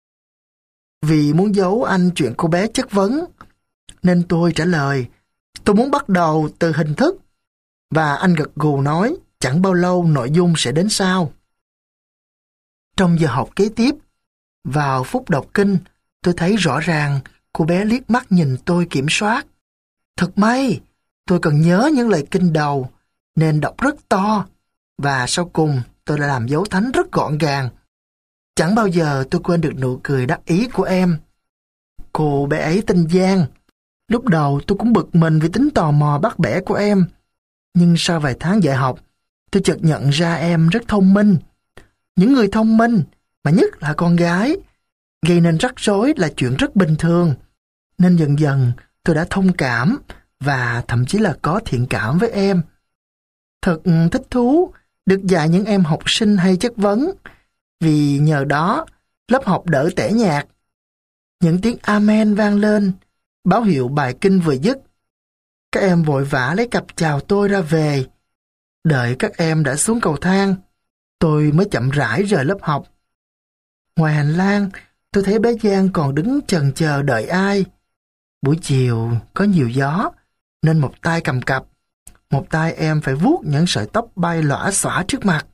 Vì muốn giấu anh chuyện cô bé chất vấn, nên tôi trả lời, tôi muốn bắt đầu từ hình thức. Và anh gật gù nói, chẳng bao lâu nội dung sẽ đến sau. Trong giờ học kế tiếp, vào phút đọc kinh, tôi thấy rõ ràng cô bé liếc mắt nhìn tôi kiểm soát. Thật may, tôi cần nhớ những lời kinh đầu, nên đọc rất to, và sau cùng tôi đã làm dấu thánh rất gọn gàng. Chẳng bao giờ tôi quên được nụ cười đắc ý của em. Cô bé ấy tên Giang. Lúc đầu tôi cũng bực mình vì tính tò mò bắt bẻ của em. Nhưng sau vài tháng dạy học, tôi chợt nhận ra em rất thông minh. Những người thông minh, mà nhất là con gái, gây nên rắc rối là chuyện rất bình thường. Nên dần dần tôi đã thông cảm và thậm chí là có thiện cảm với em. Thật thích thú được dạy những em học sinh hay chất vấn, vì nhờ đó lớp học đỡ tẻ nhạt. Những tiếng amen vang lên, báo hiệu bài kinh vừa dứt. Các em vội vã lấy cặp chào tôi ra về. Đợi các em đã xuống cầu thang, tôi mới chậm rãi rời lớp học. Ngoài hành lang, tôi thấy bé Giang còn đứng chần chờ đợi ai. Buổi chiều có nhiều gió, nên một tay cầm cặp, một tay em phải vuốt những sợi tóc bay lỏa xõa trước mặt.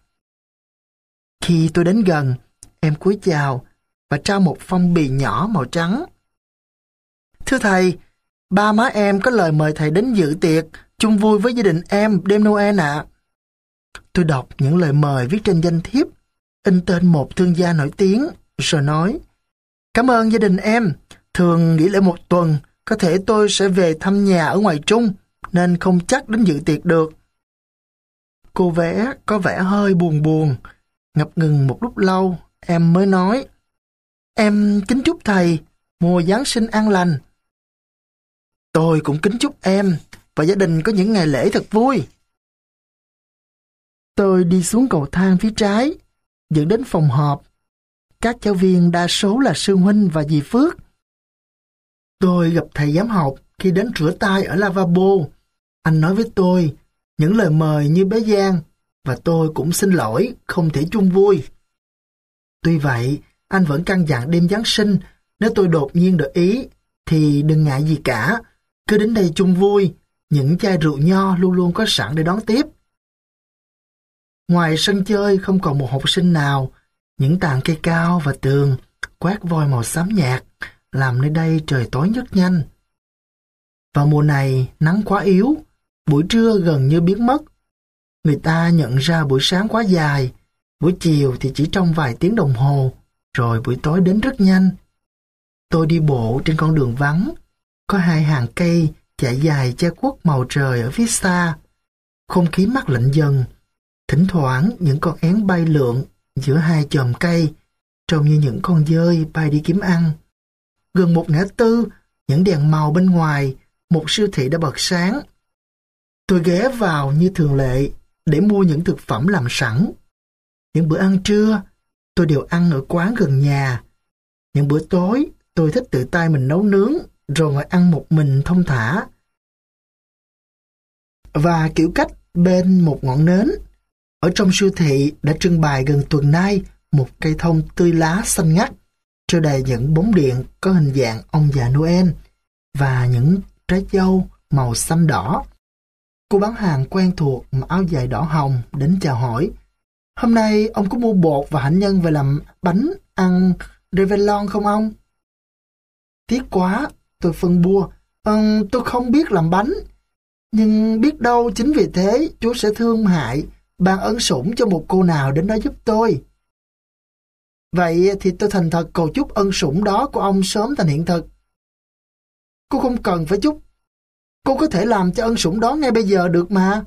Khi tôi đến gần, em cúi chào và trao một phong bì nhỏ màu trắng. Thưa thầy, ba má em có lời mời thầy đến dự tiệc chung vui với gia đình em đêm Noel ạ. Tôi đọc những lời mời viết trên danh thiếp, in tên một thương gia nổi tiếng, rồi nói, cảm ơn gia đình em, thường nghỉ lễ một tuần, có thể tôi sẽ về thăm nhà ở ngoài Trung, nên không chắc đến dự tiệc được. Cô bé có vẻ hơi buồn buồn, ngập ngừng một lúc lâu, em mới nói, em kính chúc thầy mùa Giáng sinh an lành. Tôi cũng kính chúc em và gia đình có những ngày lễ thật vui. Tôi đi xuống cầu thang phía trái, dẫn đến phòng họp. Các giáo viên đa số là sư huynh và dì Phước. Tôi gặp thầy giám học khi đến rửa tay ở lavabo. Anh nói với tôi những lời mời như bé Giang, và tôi cũng xin lỗi không thể chung vui. Tuy vậy, anh vẫn căn dặn đêm Giáng sinh, nếu tôi đột nhiên đổi ý, thì đừng ngại gì cả, cứ đến đây chung vui, những chai rượu nho luôn luôn có sẵn để đón tiếp. Ngoài sân chơi không còn một học sinh nào, những tàn cây cao và tường, quát voi màu xám nhạt, làm nơi đây trời tối rất nhanh. Vào mùa này, nắng quá yếu, buổi trưa gần như biến mất. Người ta nhận ra buổi sáng quá dài, buổi chiều thì chỉ trong vài tiếng đồng hồ, rồi buổi tối đến rất nhanh. Tôi đi bộ trên con đường vắng, có hai hàng cây chạy dài che khuất màu trời ở phía xa. Không khí mát lạnh dần, thỉnh thoảng những con én bay lượn giữa hai chòm cây, trông như những con dơi bay đi kiếm ăn. Gần một ngã tư, những đèn màu bên ngoài, một siêu thị đã bật sáng. Tôi ghé vào như thường lệ để mua những thực phẩm làm sẵn. Những bữa ăn trưa, tôi đều ăn ở quán gần nhà. Những bữa tối, tôi thích tự tay mình nấu nướng, rồi ngồi ăn một mình thong thả. Và kiểu cách bên một ngọn nến. Ở trong siêu thị đã trưng bày gần tuần nay một cây thông tươi lá xanh ngắt, treo đầy những bóng điện có hình dạng ông già Noel và những trái dâu màu xanh đỏ. Cô bán hàng quen thuộc mặc áo dài đỏ hồng đến chào hỏi. Hôm nay ông có mua bột và hạnh nhân về làm bánh ăn Réveillon không ông? Tiếc quá, tôi phân bua. Ừ, tôi không biết làm bánh. Nhưng biết đâu chính vì thế Chúa sẽ thương hại, ban ân sủng cho một cô nào đến đó giúp tôi. Vậy thì tôi thành thật cầu chúc ân sủng đó của ông sớm thành hiện thực. Cô không cần phải chúc. Cô có thể làm cho ân sủng đó ngay bây giờ được mà.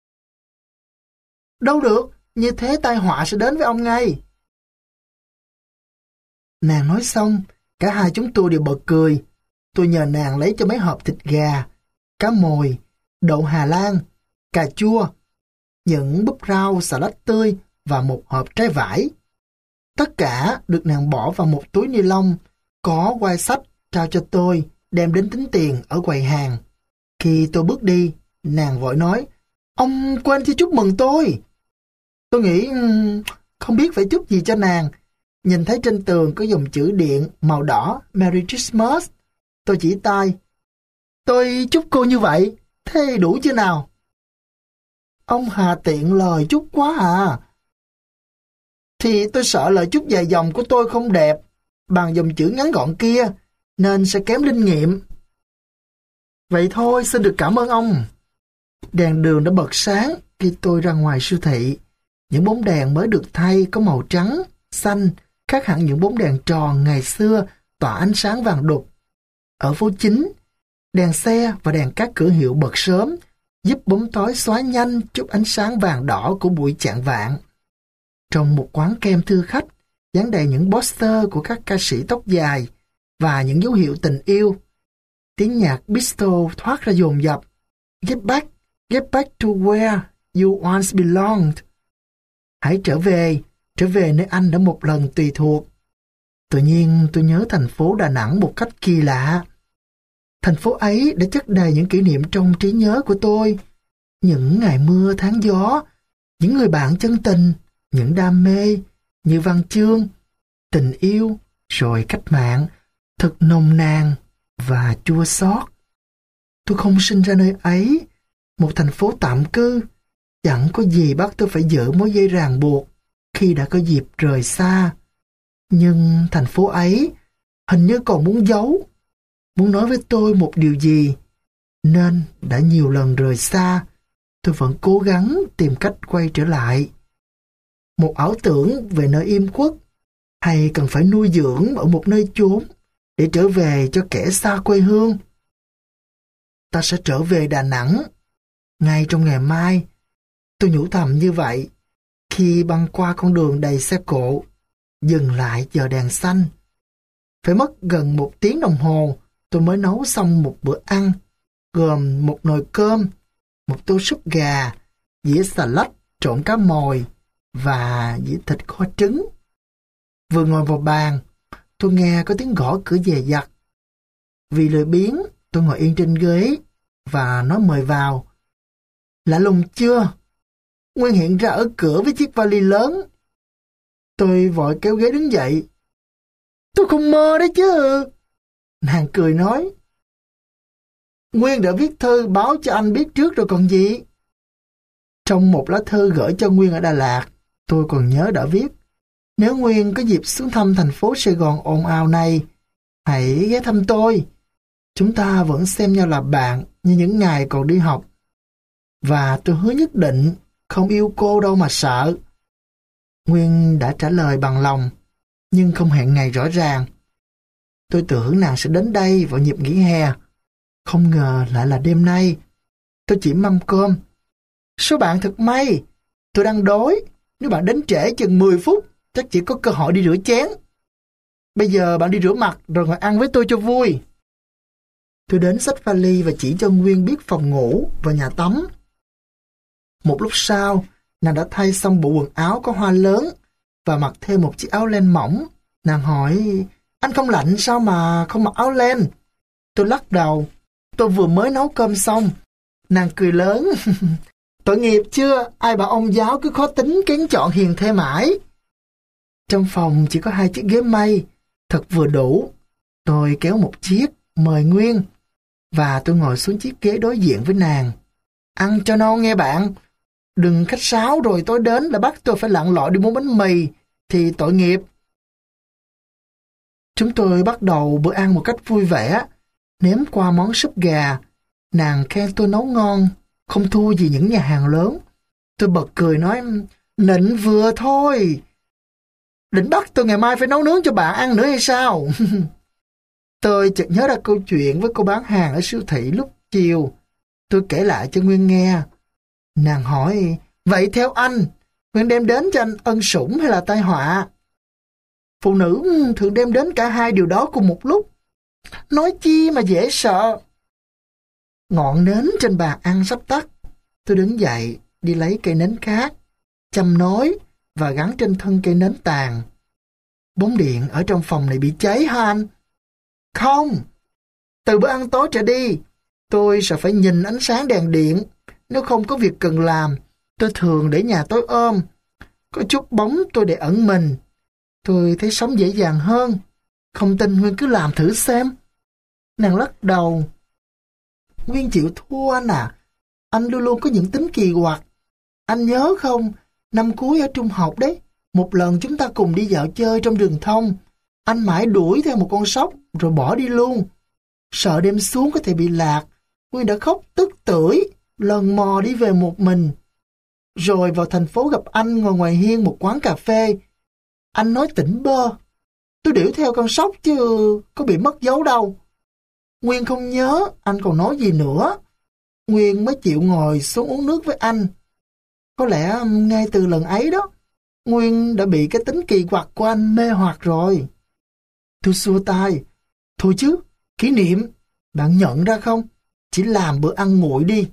Đâu được, như thế tai họa sẽ đến với ông ngay. Nàng nói xong, cả hai chúng tôi đều bật cười. Tôi nhờ nàng lấy cho mấy hộp thịt gà, cá mồi, đậu Hà Lan, cà chua, những búp rau xà lách tươi và một hộp trái vải. Tất cả được nàng bỏ vào một túi ni lông, có quai sách trao cho tôi, đem đến tính tiền ở quầy hàng. Khi tôi bước đi, nàng vội nói, ông quên chưa chúc mừng tôi. Tôi nghĩ không biết phải chúc gì cho nàng. Nhìn thấy trên tường có dòng chữ điện màu đỏ Merry Christmas. Tôi chỉ tay. Tôi chúc cô như vậy, thế đủ chưa nào? Ông hà tiện lời chúc quá à. Thì tôi sợ lời chúc dài dòng của tôi không đẹp bằng dòng chữ ngắn gọn kia, nên sẽ kém linh nghiệm. Vậy thôi, xin được cảm ơn ông. Đèn đường đã bật sáng khi tôi ra ngoài siêu thị. Những bóng đèn mới được thay có màu trắng, xanh, khác hẳn những bóng đèn tròn ngày xưa tỏa ánh sáng vàng đục. Ở phố chính, đèn xe và đèn các cửa hiệu bật sớm, giúp bóng tối xóa nhanh chút ánh sáng vàng đỏ của buổi chạng vạng. Trong một quán kem thưa khách, dán đầy những poster của các ca sĩ tóc dài và những dấu hiệu tình yêu. Tiếng nhạc bistro thoát ra dồn dập. Get back, get back to where you once belonged. Hãy trở về, trở về nơi anh đã một lần tùy thuộc. Tự nhiên tôi nhớ thành phố Đà Nẵng một cách kỳ lạ. Thành phố ấy đã chất đầy những kỷ niệm trong trí nhớ của tôi. Những ngày mưa tháng gió, những người bạn chân tình, những đam mê như văn chương, tình yêu, rồi cách mạng, thật nồng nàn và chua xót. Tôi không sinh ra nơi ấy, một thành phố tạm cư, chẳng có gì bắt tôi phải giữ mối dây ràng buộc khi đã có dịp rời xa. Nhưng thành phố ấy hình như còn muốn giấu, muốn nói với tôi một điều gì, nên đã nhiều lần rời xa, tôi vẫn cố gắng tìm cách quay trở lại. Một ảo tưởng về nơi im khuất, hay cần phải nuôi dưỡng ở một nơi chốn để trở về cho kẻ xa quê hương. Ta sẽ trở về Đà Nẵng ngay trong ngày mai. Tôi nhủ thầm như vậy khi băng qua con đường đầy xe cộ, dừng lại chờ đèn xanh. Phải mất gần một tiếng đồng hồ tôi mới nấu xong một bữa ăn, gồm một nồi cơm, một tô súp gà, dĩa xà lách trộn cá mồi và dĩa thịt kho trứng. Vừa ngồi vào bàn, tôi nghe có tiếng gõ cửa dè dặt. Vì lười biếng, tôi ngồi yên trên ghế và nói mời vào. Lạ lùng chưa? Nguyên hiện ra ở cửa với chiếc vali lớn. Tôi vội kéo ghế đứng dậy. Tôi không mơ đấy chứ. Nàng cười nói. Nguyên đã viết thư báo cho anh biết trước rồi còn gì. Trong một lá thư gửi cho Nguyên ở Đà Lạt, tôi còn nhớ đã viết: nếu Nguyên có dịp xuống thăm thành phố Sài Gòn ồn ào này, hãy ghé thăm tôi. Chúng ta vẫn xem nhau là bạn như những ngày còn đi học. Và tôi hứa nhất định không yêu cô đâu mà sợ. Nguyên đã trả lời bằng lòng, nhưng không hẹn ngày rõ ràng. Tôi tưởng nàng sẽ đến đây vào dịp nghỉ hè. Không ngờ lại là đêm nay. Tôi chỉ mâm cơm. Số bạn thật may. Tôi đang đói. Nếu bạn đến trễ chừng mười phút, chắc chỉ có cơ hội đi rửa chén. Bây giờ bạn đi rửa mặt rồi ngồi ăn với tôi cho vui. Tôi đến xách vali và chỉ cho Nguyên biết phòng ngủ và nhà tắm. Một lúc sau, nàng đã thay xong bộ quần áo có hoa lớn và mặc thêm một chiếc áo len mỏng. Nàng hỏi: anh không lạnh sao mà không mặc áo len? Tôi lắc đầu: tôi vừa mới nấu cơm xong. Nàng cười lớn: tội nghiệp chưa, ai bảo ông giáo cứ khó tính kén chọn hiền thê mãi. Trong phòng chỉ có hai chiếc ghế mây, thật vừa đủ. Tôi kéo một chiếc, mời Nguyên, và tôi ngồi xuống chiếc ghế đối diện với nàng. Ăn cho no nghe bạn. Đừng khách sáo rồi tối đến là bắt tôi phải lặn lội đi mua bánh mì, thì tội nghiệp. Chúng tôi bắt đầu bữa ăn một cách vui vẻ, nếm qua món súp gà. Nàng khen tôi nấu ngon, không thua gì những nhà hàng lớn. Tôi bật cười nói: nịnh vừa thôi. Định bắt tôi ngày mai phải nấu nướng cho bạn ăn nữa hay sao? Tôi chợt nhớ ra câu chuyện với cô bán hàng ở siêu thị lúc chiều. Tôi kể lại cho Nguyên nghe. Nàng hỏi: vậy theo anh, Nguyên đem đến cho anh ân sủng hay là tai họa? Phụ nữ thường đem đến cả hai điều đó cùng một lúc. Nói chi mà dễ sợ. Ngọn nến trên bàn ăn sắp tắt. Tôi đứng dậy, đi lấy cây nến khác, châm nối và gắn trên thân cây nến tàn. Bóng điện ở trong phòng này bị cháy hả anh? Không. Từ bữa ăn tối trở đi, tôi sẽ phải nhìn ánh sáng đèn điện. Nếu không có việc cần làm, tôi thường để nhà tối ôm. Có chút bóng tôi để ẩn mình. Tôi thấy sống dễ dàng hơn. Không tin Nguyên cứ làm thử xem. Nàng lắc đầu. Nguyên chịu thua anh à. Anh luôn luôn có những tính kỳ quặc. Anh nhớ không, năm cuối ở trung học đấy, một lần chúng ta cùng đi dạo chơi trong rừng thông. Anh mãi đuổi theo một con sóc rồi bỏ đi luôn. Sợ đêm xuống có thể bị lạc, Nguyên đã khóc tức tưởi, lần mò đi về một mình. Rồi vào thành phố gặp anh ngồi ngoài hiên một quán cà phê. Anh nói tỉnh bơ. Tôi đuổi theo con sóc chứ có bị mất dấu đâu. Nguyên không nhớ anh còn nói gì nữa. Nguyên mới chịu ngồi xuống uống nước với anh. Có lẽ ngay từ lần ấy đó, Nguyên đã bị cái tính kỳ quặc của anh mê hoặc rồi. Tôi xua tay. Thôi chứ, kỷ niệm, bạn nhận ra không? Chỉ làm bữa ăn nguội đi.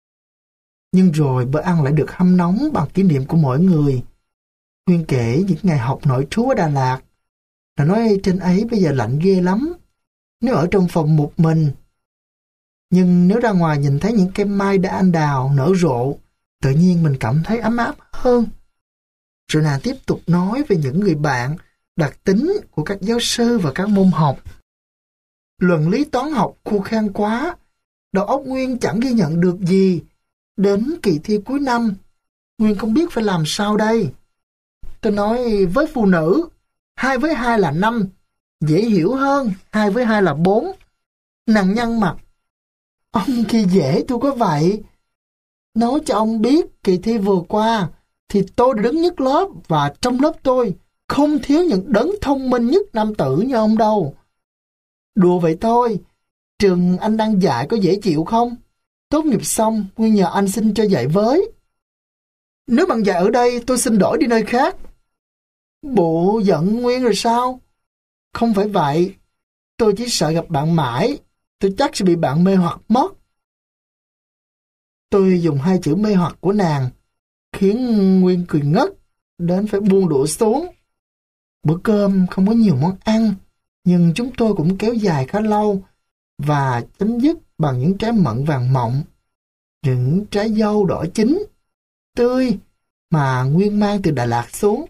Nhưng rồi bữa ăn lại được hâm nóng bằng kỷ niệm của mỗi người. Nguyên kể những ngày học nội trú ở Đà Lạt. Nó nói trên ấy bây giờ lạnh ghê lắm, nếu ở trong phòng một mình. Nhưng nếu ra ngoài nhìn thấy những cây mai đã anh đào nở rộ, tự nhiên mình cảm thấy ấm áp hơn. Rồi nàng tiếp tục nói về những người bạn, đặc tính của các giáo sư và các môn học. Luận lý toán học khô khan quá, đầu óc Nguyên chẳng ghi nhận được gì. Đến kỳ thi cuối năm, Nguyên không biết phải làm sao đây. Tôi nói với phụ nữ, hai với hai là năm, dễ hiểu hơn, hai với hai là bốn. Nàng nhăn mặt. Ông kia dễ tôi có vậy. Nói cho ông biết, kỳ thi vừa qua, thì tôi đã đứng nhất lớp, và trong lớp tôi không thiếu những đấng thông minh nhất nam tử như ông đâu. Đùa vậy thôi, trường anh đang dạy có dễ chịu không? Tốt nghiệp xong, Nguyên nhờ anh xin cho dạy với. Nếu bạn dạy ở đây, tôi xin đổi đi nơi khác. Bộ giận Nguyên rồi sao? Không phải vậy, tôi chỉ sợ gặp bạn mãi, tôi chắc sẽ bị bạn mê hoặc mất. Tôi dùng hai chữ mê hoặc của nàng, khiến Nguyên cười ngất, đến phải buông đũa xuống. Bữa cơm không có nhiều món ăn, nhưng chúng tôi cũng kéo dài khá lâu, và chấm dứt bằng những trái mận vàng mọng, những trái dâu đỏ chín, tươi, mà Nguyên mang từ Đà Lạt xuống.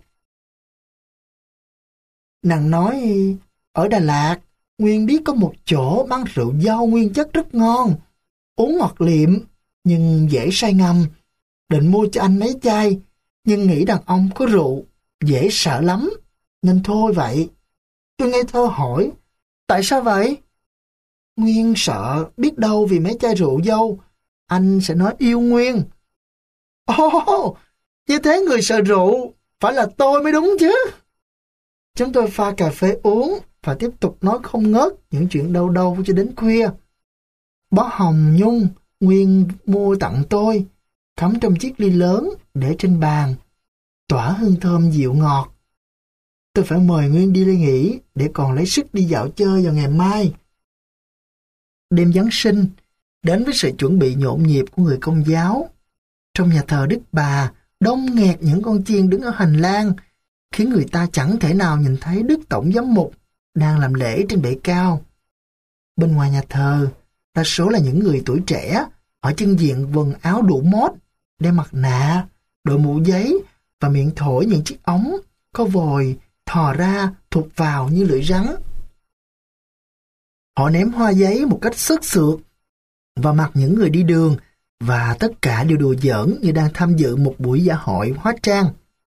Nàng nói, ở Đà Lạt, Nguyên biết có một chỗ bán rượu dâu nguyên chất rất ngon, uống ngọt liệm, nhưng dễ say ngầm. định mua cho anh mấy chai, nhưng nghĩ đàn ông có rượu, dễ sợ lắm, nên thôi vậy. Tôi ngây thơ hỏi, tại sao vậy? Nguyên sợ, biết đâu vì mấy chai rượu dâu, anh sẽ nói yêu Nguyên. Ồ, oh, như thế người sợ rượu, phải là tôi mới đúng chứ. Chúng tôi pha cà phê uống và tiếp tục nói không ngớt những chuyện đâu đâu cho đến khuya. Bó hồng nhung Nguyên mua tặng tôi, cắm trong chiếc ly lớn để trên bàn, tỏa hương thơm dịu ngọt. Tôi phải mời Nguyên đi lên nghỉ để còn lấy sức đi dạo chơi vào ngày mai. Đêm Giáng sinh đến với sự chuẩn bị nhộn nhịp của người Công giáo. Trong nhà thờ Đức Bà đông nghẹt những con chiên đứng ở hành lang, khiến người ta chẳng thể nào nhìn thấy Đức Tổng Giám mục đang làm lễ trên bệ cao. Bên ngoài nhà thờ, đa số là những người tuổi trẻ, ở chân diện quần áo đủ mốt, đeo mặt nạ, đội mũ giấy và miệng thổi những chiếc ống có vòi thò ra thụt vào như lưỡi rắn. Họ ném hoa giấy một cách xước xược vào mặt những người đi đường, và tất cả đều đùa giỡn như đang tham dự một buổi dạ hội hóa trang.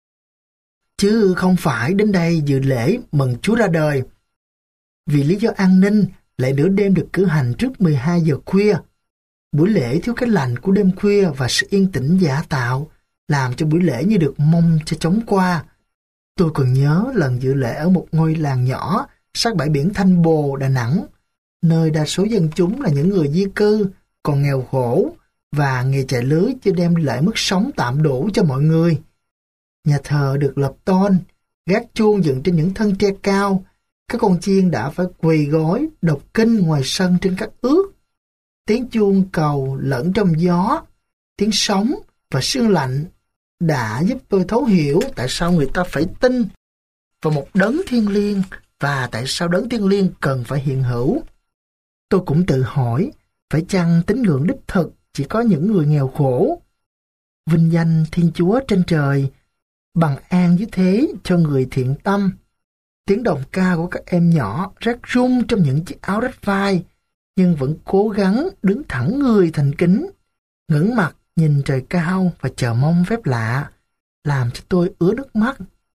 Chứ không phải đến đây dự lễ mừng Chúa ra đời. Vì lý do an ninh, lễ nửa đêm được cử hành trước mười hai giờ khuya. Buổi lễ thiếu cái lạnh của đêm khuya và sự yên tĩnh giả tạo, làm cho buổi lễ như được mong cho chóng qua. Tôi còn nhớ lần dự lễ ở một ngôi làng nhỏ sát bãi biển Thanh Bồ, Đà Nẵng, nơi đa số dân chúng là những người di cư, còn nghèo khổ, và nghề chạy lưới chưa đem lại mức sống tạm đủ cho mọi người. Nhà thờ được lập tôn, gác chuông dựng trên những thân tre cao. Các con chiên đã phải quỳ gối đọc kinh ngoài sân trên các ước. Tiếng chuông cầu lẫn trong gió, tiếng sóng và sương lạnh đã giúp tôi thấu hiểu tại sao người ta phải tin vào một đấng thiêng liêng và tại sao đấng thiêng liêng cần phải hiện hữu. Tôi cũng tự hỏi, phải chăng tín ngưỡng đích thực chỉ có những người nghèo khổ? Vinh danh Thiên Chúa trên trời, bằng an dưới thế cho người thiện tâm. Tiếng đồng ca của các em nhỏ rát rung trong những chiếc áo rách vai, nhưng vẫn cố gắng đứng thẳng người thành kính, ngẩng mặt nhìn trời cao và chờ mong phép lạ, làm cho tôi ứa nước mắt.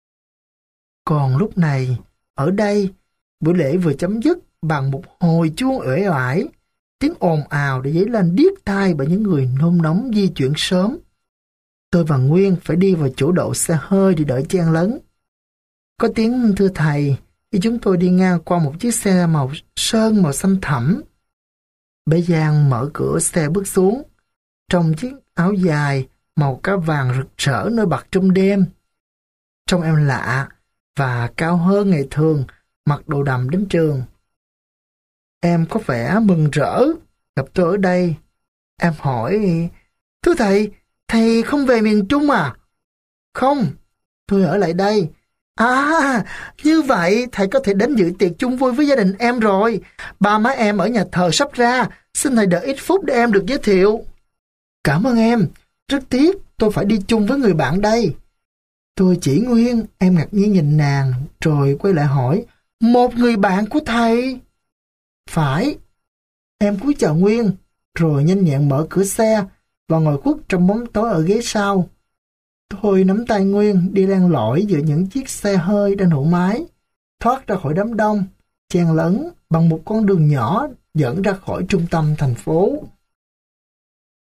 Còn lúc này, ở đây, buổi lễ vừa chấm dứt bằng một hồi chuông uể oải, tiếng ồn ào để dấy lên điếc tai bởi những người nôn nóng di chuyển sớm. Tôi và Nguyên phải đi vào chỗ đậu xe hơi để đợi chen lấn. Có tiếng thưa thầy khi chúng tôi đi ngang qua một chiếc xe màu sơn màu xanh thẳm. Bé Giang mở cửa xe bước xuống, trong chiếc áo dài màu cá vàng rực rỡ nổi bật trong đêm. Trông em lạ và cao hơn ngày thường, mặc đồ đầm đến trường. Em có vẻ mừng rỡ gặp tôi ở đây. Em hỏi, thưa thầy, thầy không về miền Trung à? Không, tôi ở lại đây. À, như vậy thầy có thể đến dự tiệc chung vui với gia đình em rồi. Ba má em ở nhà thờ sắp ra, xin thầy đợi ít phút để em được giới thiệu. Cảm ơn em, rất tiếc tôi phải đi chung với người bạn đây. Tôi chỉ Nguyên, em ngạc nhiên nhìn nàng, rồi quay lại hỏi, một người bạn của thầy? Phải. Em cúi chào Nguyên, rồi nhanh nhẹn mở cửa xe và ngồi khuất trong bóng tối ở ghế sau. Tôi nắm tay Nguyên đi len lỏi giữa những chiếc xe hơi đang nổ máy, thoát ra khỏi đám đông, chen lấn bằng một con đường nhỏ dẫn ra khỏi trung tâm thành phố.